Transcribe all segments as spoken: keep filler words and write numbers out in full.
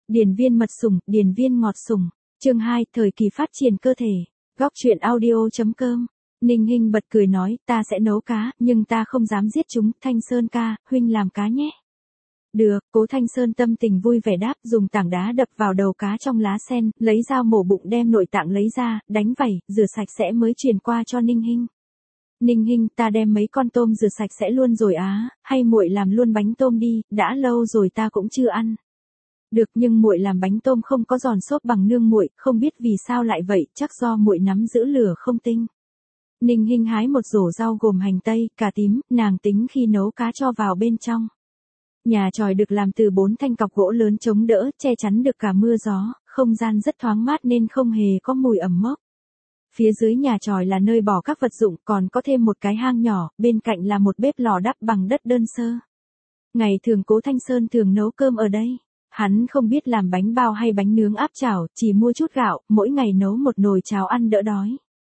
Điền viên mật sủng, điền viên ngọt sủng. Chương hai, thời kỳ phát triển cơ thể. Góc truyện audio.com. Ninh Hinh bật cười nói, ta sẽ nấu cá, nhưng ta không dám giết chúng, Thanh Sơn ca, huynh làm cá nhé. Được, Cố Thanh Sơn tâm tình vui vẻ đáp, dùng tảng đá đập vào đầu cá trong lá sen, lấy dao mổ bụng đem nội tạng lấy ra, đánh vẩy, rửa sạch sẽ mới truyền qua cho Ninh Hinh. Ninh Hinh, ta đem mấy con tôm rửa sạch sẽ luôn rồi á, hay muội làm luôn bánh tôm đi, đã lâu rồi ta cũng chưa ăn. Được, nhưng muội làm bánh tôm không có giòn xốp bằng nương muội, không biết vì sao lại vậy, chắc do muội nắm giữ lửa không tinh. Ninh Hinh hái một rổ rau gồm hành tây, cà tím, nàng tính khi nấu cá cho vào bên trong. Nhà chòi được làm từ bốn thanh cọc gỗ lớn chống đỡ, che chắn được cả mưa gió, không gian rất thoáng mát nên không hề có mùi ẩm mốc. Phía dưới nhà chòi là nơi bỏ các vật dụng, còn có thêm một cái hang nhỏ, bên cạnh là một bếp lò đắp bằng đất đơn sơ. Ngày thường Cố Thanh Sơn thường nấu cơm ở đây. Hắn không biết làm bánh bao hay bánh nướng áp chảo, chỉ mua chút gạo, mỗi ngày nấu một nồi cháo ăn đỡ đói.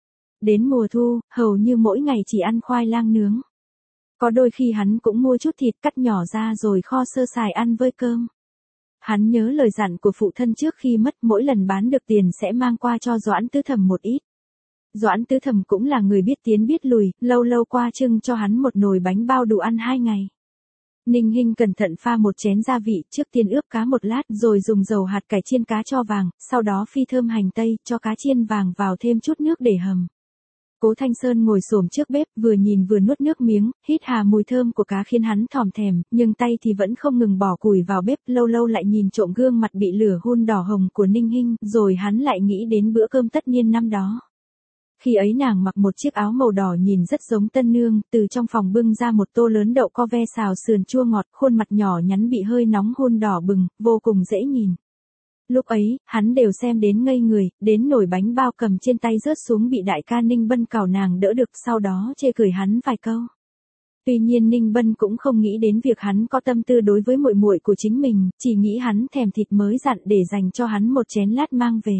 Đến mùa thu, hầu như mỗi ngày chỉ ăn khoai lang nướng. Có đôi khi hắn cũng mua chút thịt cắt nhỏ ra rồi kho sơ sài ăn với cơm. Hắn nhớ lời dặn của phụ thân trước khi mất, mỗi lần bán được tiền sẽ mang qua cho Doãn Tứ Thẩm một ít. Doãn Tứ Thẩm cũng là người biết tiến biết lùi, lâu lâu qua trưng cho hắn một nồi bánh bao đủ ăn hai ngày. Ninh Hinh cẩn thận pha một chén gia vị, trước tiên ướp cá một lát rồi dùng dầu hạt cải chiên cá cho vàng, sau đó phi thơm hành tây, cho cá chiên vàng vào thêm chút nước để hầm. Cố Thanh Sơn ngồi xổm trước bếp, vừa nhìn vừa nuốt nước miếng, hít hà mùi thơm của cá khiến hắn thòm thèm, nhưng tay thì vẫn không ngừng bỏ củi vào bếp, lâu lâu lại nhìn trộm gương mặt bị lửa hun đỏ hồng của Ninh Hinh, rồi hắn lại nghĩ đến bữa cơm tất niên năm đó. Khi ấy nàng mặc một chiếc áo màu đỏ nhìn rất giống tân nương, từ trong phòng bưng ra một tô lớn đậu co ve xào sườn chua ngọt, khuôn mặt nhỏ nhắn bị hơi nóng hun đỏ bừng, vô cùng dễ nhìn. Lúc ấy, hắn đều xem đến ngây người, đến nổi bánh bao cầm trên tay rớt xuống bị đại ca Ninh Bân cào nàng đỡ được, sau đó chê cười hắn vài câu. Tuy nhiên Ninh Bân cũng không nghĩ đến việc hắn có tâm tư đối với muội muội của chính mình, chỉ nghĩ hắn thèm thịt mới dặn để dành cho hắn một chén lát mang về.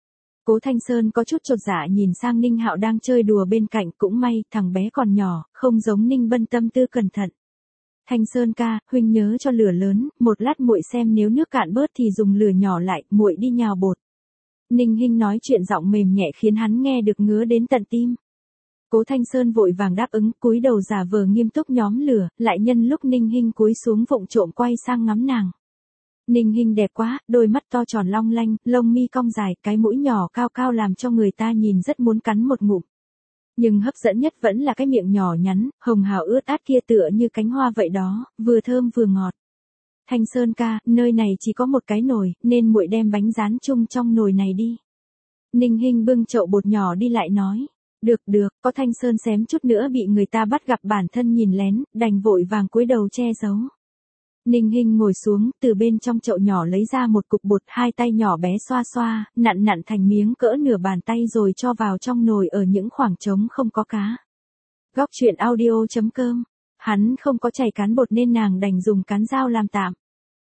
Cố Thanh Sơn có chút chột dạ nhìn sang Ninh Hạo đang chơi đùa bên cạnh, cũng may, thằng bé còn nhỏ, không giống Ninh Bân tâm tư cẩn thận. Thanh Sơn ca, huynh nhớ cho lửa lớn, một lát muội xem nếu nước cạn bớt thì dùng lửa nhỏ lại, muội đi nhào bột. Ninh Hinh nói chuyện giọng mềm nhẹ khiến hắn nghe được ngứa đến tận tim. Cố Thanh Sơn vội vàng đáp ứng, cúi đầu giả vờ nghiêm túc nhóm lửa, lại nhân lúc Ninh Hinh cúi xuống vụng trộm quay sang ngắm nàng. Ninh Hinh đẹp quá, đôi mắt to tròn long lanh, lông mi cong dài, cái mũi nhỏ cao cao làm cho người ta nhìn rất muốn cắn một ngụm. Nhưng hấp dẫn nhất vẫn là cái miệng nhỏ nhắn, hồng hào ướt át kia tựa như cánh hoa vậy đó, vừa thơm vừa ngọt. Thanh Sơn ca, nơi này chỉ có một cái nồi, nên muội đem bánh rán chung trong nồi này đi. Ninh Hinh bưng chậu bột nhỏ đi lại nói. Được được, có Thanh Sơn xém chút nữa bị người ta bắt gặp bản thân nhìn lén, đành vội vàng cúi đầu che giấu. Ninh Hinh ngồi xuống, từ bên trong chậu nhỏ lấy ra một cục bột, hai tay nhỏ bé xoa xoa, nặn nặn thành miếng cỡ nửa bàn tay rồi cho vào trong nồi ở những khoảng trống không có cá. Góc truyện audio.com. Hắn không có chày cán bột nên nàng đành dùng cán dao làm tạm.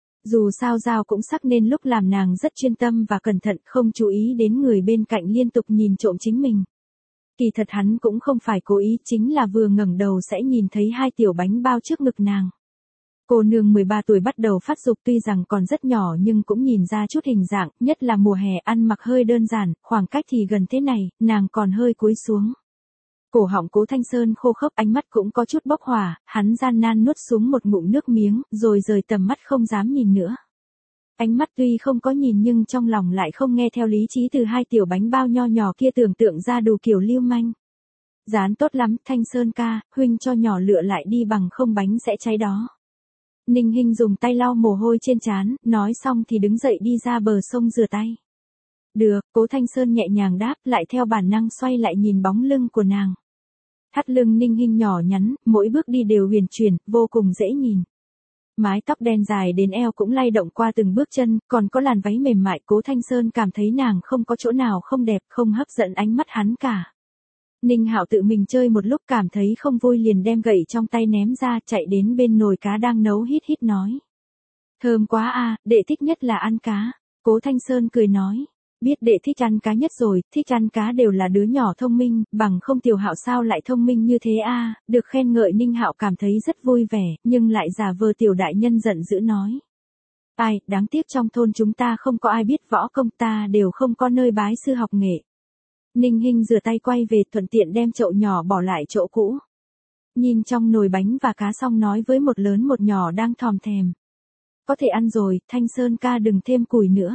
Dù sao dao cũng sắc nên lúc làm nàng rất chuyên tâm và cẩn thận, không chú ý đến người bên cạnh liên tục nhìn trộm chính mình. Kỳ thật hắn cũng không phải cố ý, chính là vừa ngẩng đầu sẽ nhìn thấy hai tiểu bánh bao trước ngực nàng. Cô nương mười ba tuổi bắt đầu phát dục, tuy rằng còn rất nhỏ nhưng cũng nhìn ra chút hình dạng, nhất là mùa hè ăn mặc hơi đơn giản, khoảng cách thì gần thế này, nàng còn hơi cúi xuống. Cổ họng Cố Thanh Sơn khô khốc, ánh mắt cũng có chút bốc hỏa, hắn gian nan nuốt xuống một ngụm nước miếng, rồi rời tầm mắt không dám nhìn nữa. Ánh mắt tuy không có nhìn nhưng trong lòng lại không nghe theo lý trí từ hai tiểu bánh bao nho nhỏ kia tưởng tượng ra đủ kiểu lưu manh. Dán tốt lắm, Thanh Sơn ca, huynh cho nhỏ lựa lại đi bằng không bánh sẽ cháy đó. Ninh Hinh dùng tay lau mồ hôi trên trán, nói xong thì đứng dậy đi ra bờ sông rửa tay. Được, Cố Thanh Sơn nhẹ nhàng đáp, lại theo bản năng xoay lại nhìn bóng lưng của nàng. Thắt lưng Ninh Hinh nhỏ nhắn, mỗi bước đi đều huyền chuyển, vô cùng dễ nhìn. Mái tóc đen dài đến eo cũng lay động qua từng bước chân, còn có làn váy mềm mại, Cố Thanh Sơn cảm thấy nàng không có chỗ nào không đẹp, không hấp dẫn ánh mắt hắn cả. Ninh Hạo tự mình chơi một lúc cảm thấy không vui liền đem gậy trong tay ném ra, chạy đến bên nồi cá đang nấu hít hít nói. Thơm quá à, đệ thích nhất là ăn cá. Cố Thanh Sơn cười nói. Biết đệ thích ăn cá nhất rồi, thích ăn cá đều là đứa nhỏ thông minh, bằng không Tiểu Hạo sao lại thông minh như thế a? Được khen ngợi Ninh Hạo cảm thấy rất vui vẻ, nhưng lại giả vờ tiểu đại nhân giận dữ nói. Ai, đáng tiếc trong thôn chúng ta không có ai biết võ công, ta đều không có nơi bái sư học nghệ. Ninh Hinh rửa tay quay về, thuận tiện đem chậu nhỏ bỏ lại chỗ cũ. Nhìn trong nồi bánh và cá xong nói với một lớn một nhỏ đang thòm thèm. Có thể ăn rồi, Thanh Sơn ca đừng thêm củi nữa.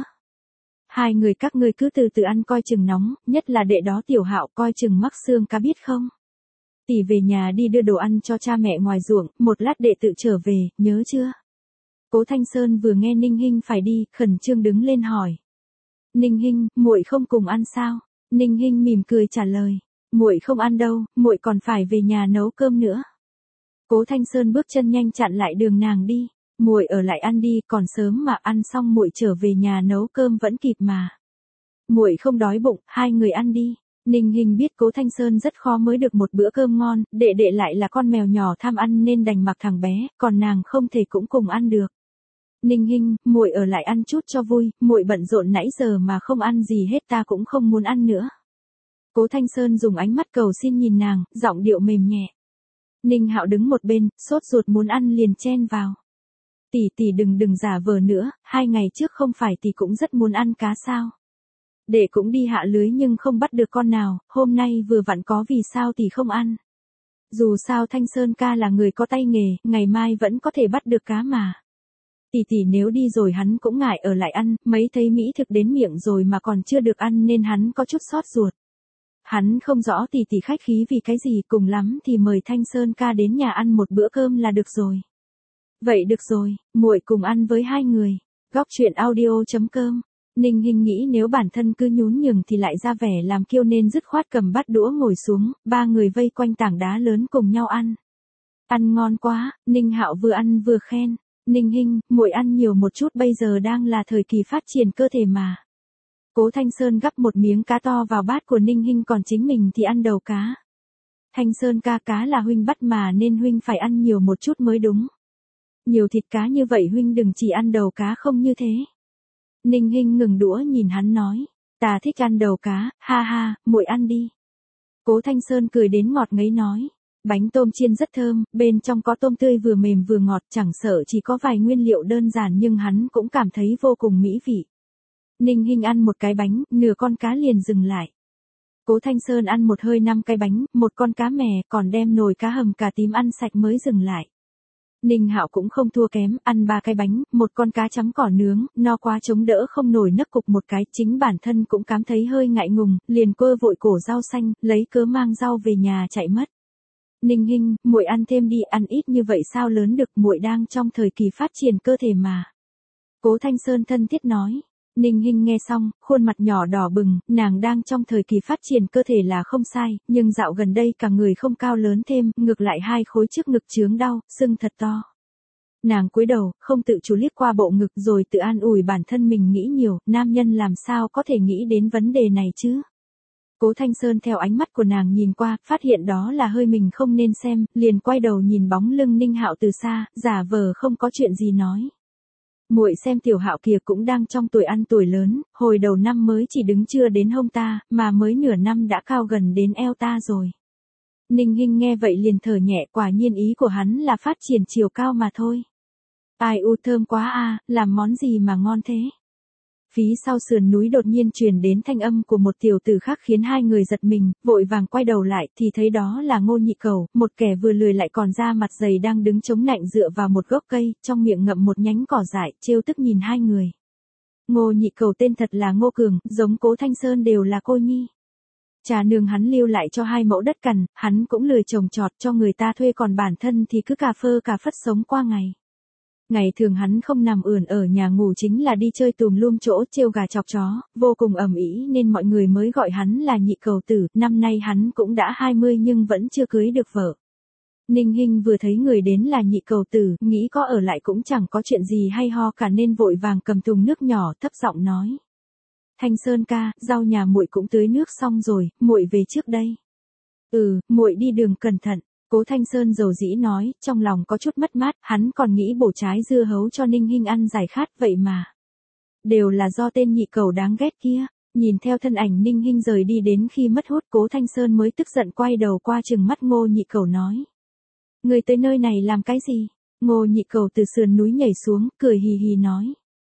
Hai người các ngươi cứ từ từ ăn coi chừng nóng, nhất là đệ đó Tiểu Hạo coi chừng mắc xương cá biết không. Tỷ về nhà đi đưa đồ ăn cho cha mẹ ngoài ruộng, một lát đệ tự trở về, nhớ chưa? Cố Thanh Sơn vừa nghe Ninh Hinh phải đi, khẩn trương đứng lên hỏi. Ninh Hinh, muội không cùng ăn sao? Ninh Hinh mỉm cười trả lời, muội không ăn đâu, muội còn phải về nhà nấu cơm nữa. Cố Thanh Sơn bước chân nhanh chặn lại đường nàng đi, muội ở lại ăn đi, còn sớm mà, ăn xong muội trở về nhà nấu cơm vẫn kịp mà. Muội không đói bụng, hai người ăn đi. Ninh Hinh biết Cố Thanh Sơn rất khó mới được một bữa cơm ngon, đệ đệ lại là con mèo nhỏ tham ăn nên đành mặc thằng bé, còn nàng không thể cũng cùng ăn được. Ninh Hinh, muội ở lại ăn chút cho vui, muội bận rộn nãy giờ mà không ăn gì hết, ta cũng không muốn ăn nữa. Cố Thanh Sơn dùng ánh mắt cầu xin nhìn nàng, giọng điệu mềm nhẹ. Ninh Hạo đứng một bên, sốt ruột muốn ăn liền chen vào. Tỷ tỷ đừng đừng giả vờ nữa, hai ngày trước không phải tỷ cũng rất muốn ăn cá sao? Đệ cũng đi hạ lưới nhưng không bắt được con nào, hôm nay vừa vặn có, vì sao tỷ không ăn? Dù sao Thanh Sơn ca là người có tay nghề, ngày mai vẫn có thể bắt được cá mà. Tỷ tỷ nếu đi rồi hắn cũng ngại ở lại ăn, mấy thấy mỹ thực đến miệng rồi mà còn chưa được ăn nên hắn có chút xót ruột. Hắn không rõ tỷ tỷ khách khí vì cái gì, cùng lắm thì mời Thanh Sơn ca đến nhà ăn một bữa cơm là được rồi. Vậy được rồi, muội cùng ăn với hai người. Góc truyện audio chấm com. Ninh Hinh nghĩ nếu bản thân cứ nhún nhường thì lại ra vẻ làm kiêu nên dứt khoát cầm bát đũa ngồi xuống, ba người vây quanh tảng đá lớn cùng nhau ăn. Ăn ngon quá, Ninh Hạo vừa ăn vừa khen. Ninh Hinh, muội ăn nhiều một chút, bây giờ đang là thời kỳ phát triển cơ thể mà. Cố Thanh Sơn gắp một miếng cá to vào bát của Ninh Hinh, còn chính mình thì ăn đầu cá. Thanh Sơn ca, cá là huynh bắt mà nên huynh phải ăn nhiều một chút mới đúng. Nhiều thịt cá như vậy huynh đừng chỉ ăn đầu cá không như thế. Ninh Hinh ngừng đũa nhìn hắn nói, ta thích ăn đầu cá, ha ha, muội ăn đi. Cố Thanh Sơn cười đến ngọt ngấy nói, bánh tôm chiên rất thơm, bên trong có tôm tươi vừa mềm vừa ngọt, chẳng sợ chỉ có vài nguyên liệu đơn giản nhưng hắn cũng cảm thấy vô cùng mỹ vị. Ninh Hinh ăn một cái bánh, nửa con cá liền dừng lại. Cố Thanh Sơn ăn một hơi năm cái bánh, một con cá mè, còn đem nồi cá hầm cà tím ăn sạch mới dừng lại. Ninh Hạo cũng không thua kém, ăn ba cái bánh, một con cá chấm cỏ nướng, no quá chống đỡ không nổi nấc cục một cái, chính bản thân cũng cảm thấy hơi ngại ngùng, liền quơ vội cổ rau xanh, lấy cớ mang rau về nhà chạy mất. Ninh Hinh, muội ăn thêm đi, ăn ít như vậy sao lớn được, muội đang trong thời kỳ phát triển cơ thể mà. Cố Thanh Sơn thân thiết nói. Ninh Hinh nghe xong, khuôn mặt nhỏ đỏ bừng, nàng đang trong thời kỳ phát triển cơ thể là không sai, nhưng dạo gần đây cả người không cao lớn thêm, ngược lại hai khối trước ngực chướng đau, sưng thật to. Nàng cúi đầu, không tự chủ liếc qua bộ ngực rồi tự an ủi bản thân mình nghĩ nhiều, nam nhân làm sao có thể nghĩ đến vấn đề này chứ. Cố Thanh Sơn theo ánh mắt của nàng nhìn qua, phát hiện đó là hơi mình không nên xem, liền quay đầu nhìn bóng lưng Ninh Hạo từ xa, giả vờ không có chuyện gì nói. Muội xem Tiểu Hạo kia cũng đang trong tuổi ăn tuổi lớn, hồi đầu năm mới chỉ đứng chưa đến hông ta, mà mới nửa năm đã cao gần đến eo ta rồi. Ninh Hinh nghe vậy liền thở nhẹ, quả nhiên ý của hắn là phát triển chiều cao mà thôi. Ai u thơm quá a, làm món gì mà ngon thế. Phía sau sườn núi đột nhiên truyền đến thanh âm của một tiểu tử khác khiến hai người giật mình, vội vàng quay đầu lại thì thấy đó là Ngô Nhị Cẩu, một kẻ vừa lười lại còn da mặt dày đang đứng chống nạnh dựa vào một gốc cây, trong miệng ngậm một nhánh cỏ dại, trêu tức nhìn hai người. Ngô Nhị Cẩu tên thật là Ngô Cường, giống Cố Thanh Sơn đều là cô nhi. Cha nương hắn lưu lại cho hai mẫu đất cằn, hắn cũng lười trồng trọt cho người ta thuê, còn bản thân thì cứ cà phơ cà phất sống qua ngày. Ngày thường hắn không nằm ườn ở nhà ngủ chính là đi chơi tùm lum chỗ trêu gà chọc chó, vô cùng ầm ĩ nên mọi người mới gọi hắn là Nhị Cẩu tử, năm nay hắn cũng đã hai mươi nhưng vẫn chưa cưới được vợ. Ninh Hinh vừa thấy người đến là Nhị Cẩu tử, nghĩ có ở lại cũng chẳng có chuyện gì hay ho cả nên vội vàng cầm thùng nước nhỏ thấp giọng nói. Thanh Sơn ca, rau nhà muội cũng tưới nước xong rồi, muội về trước đây. Ừ, muội đi đường cẩn thận. Cố Thanh Sơn dầu dĩ nói, trong lòng có chút mất mát, hắn còn nghĩ bổ trái dưa hấu cho Ninh Hinh ăn giải khát vậy mà. Đều là do tên Nhị Cẩu đáng ghét kia. Nhìn theo thân ảnh Ninh Hinh rời đi đến khi mất hút, Cố Thanh Sơn mới tức giận quay đầu qua trừng mắt Ngô Nhị Cẩu nói. Người tới nơi này làm cái gì? Ngô Nhị Cẩu từ sườn núi nhảy xuống, cười hì hì nói.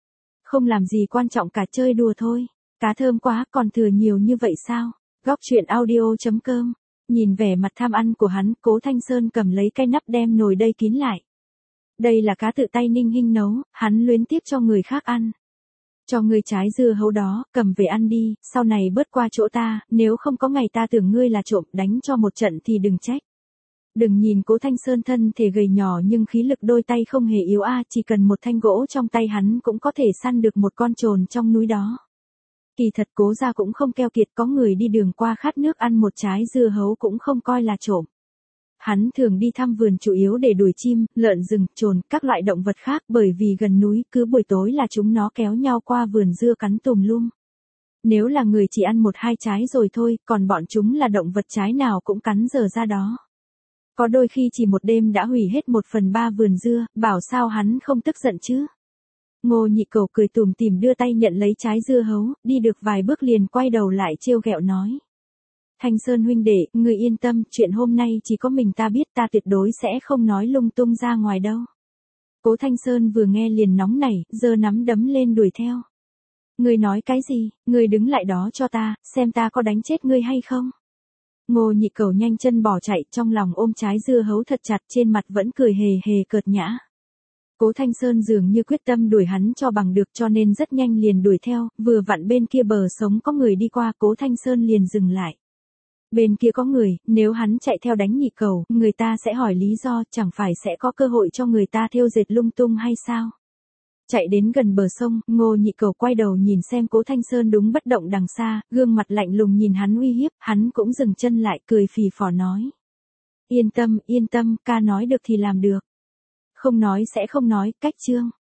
Không làm gì quan trọng cả, chơi đùa thôi. Cá thơm quá, còn thừa nhiều như vậy sao? Góc chuyện audio.com. Nhìn vẻ mặt tham ăn của hắn, Cố Thanh Sơn cầm lấy cái nắp đem nồi đây kín lại. Đây là cá tự tay Ninh Hinh nấu, hắn luyến tiếc cho người khác ăn. Cho ngươi trái dưa hấu đó, cầm về ăn đi, sau này bớt qua chỗ ta, nếu không có ngày ta tưởng ngươi là trộm, đánh cho một trận thì đừng trách. Đừng nhìn Cố Thanh Sơn thân thể gầy nhỏ nhưng khí lực đôi tay không hề yếu a, chỉ cần một thanh gỗ trong tay hắn cũng có thể săn được một con trồn trong núi đó. Kỳ thật Cố gia cũng không keo kiệt, có người đi đường qua khát nước ăn một trái dưa hấu cũng không coi là trộm. Hắn thường đi thăm vườn chủ yếu để đuổi chim, lợn rừng, trồn, các loại động vật khác, bởi vì gần núi, cứ buổi tối là chúng nó kéo nhau qua vườn dưa cắn tùm lum. Nếu là người chỉ ăn một hai trái rồi thôi, còn bọn chúng là động vật trái nào cũng cắn dở ra đó. Có đôi khi chỉ một đêm đã hủy hết một phần ba vườn dưa, bảo sao hắn không tức giận chứ. Ngô Nhị Cẩu cười tủm tỉm đưa tay nhận lấy trái dưa hấu, đi được vài bước liền quay đầu lại trêu ghẹo nói. Thanh Sơn huynh đệ, ngươi yên tâm, chuyện hôm nay chỉ có mình ta biết, ta tuyệt đối sẽ không nói lung tung ra ngoài đâu. Cố Thanh Sơn vừa nghe liền nóng nảy, giơ nắm đấm lên đuổi theo. Ngươi nói cái gì, ngươi đứng lại đó cho ta, xem ta có đánh chết ngươi hay không. Ngô Nhị Cẩu nhanh chân bỏ chạy, trong lòng ôm trái dưa hấu thật chặt, trên mặt vẫn cười hề hề cợt nhã. Cố Thanh Sơn dường như quyết tâm đuổi hắn cho bằng được cho nên rất nhanh liền đuổi theo, vừa vặn bên kia bờ sống có người đi qua, Cố Thanh Sơn liền dừng lại. Bên kia có người, nếu hắn chạy theo đánh Nhị Cẩu, người ta sẽ hỏi lý do, chẳng phải sẽ có cơ hội cho người ta thêu dệt lung tung hay sao? Chạy đến gần bờ sông, Ngô Nhị Cẩu quay đầu nhìn xem Cố Thanh Sơn đúng bất động đằng xa, gương mặt lạnh lùng nhìn hắn uy hiếp, hắn cũng dừng chân lại cười phì phò nói. Yên tâm, yên tâm, ca nói được thì làm được. Không nói sẽ không nói, cách chương.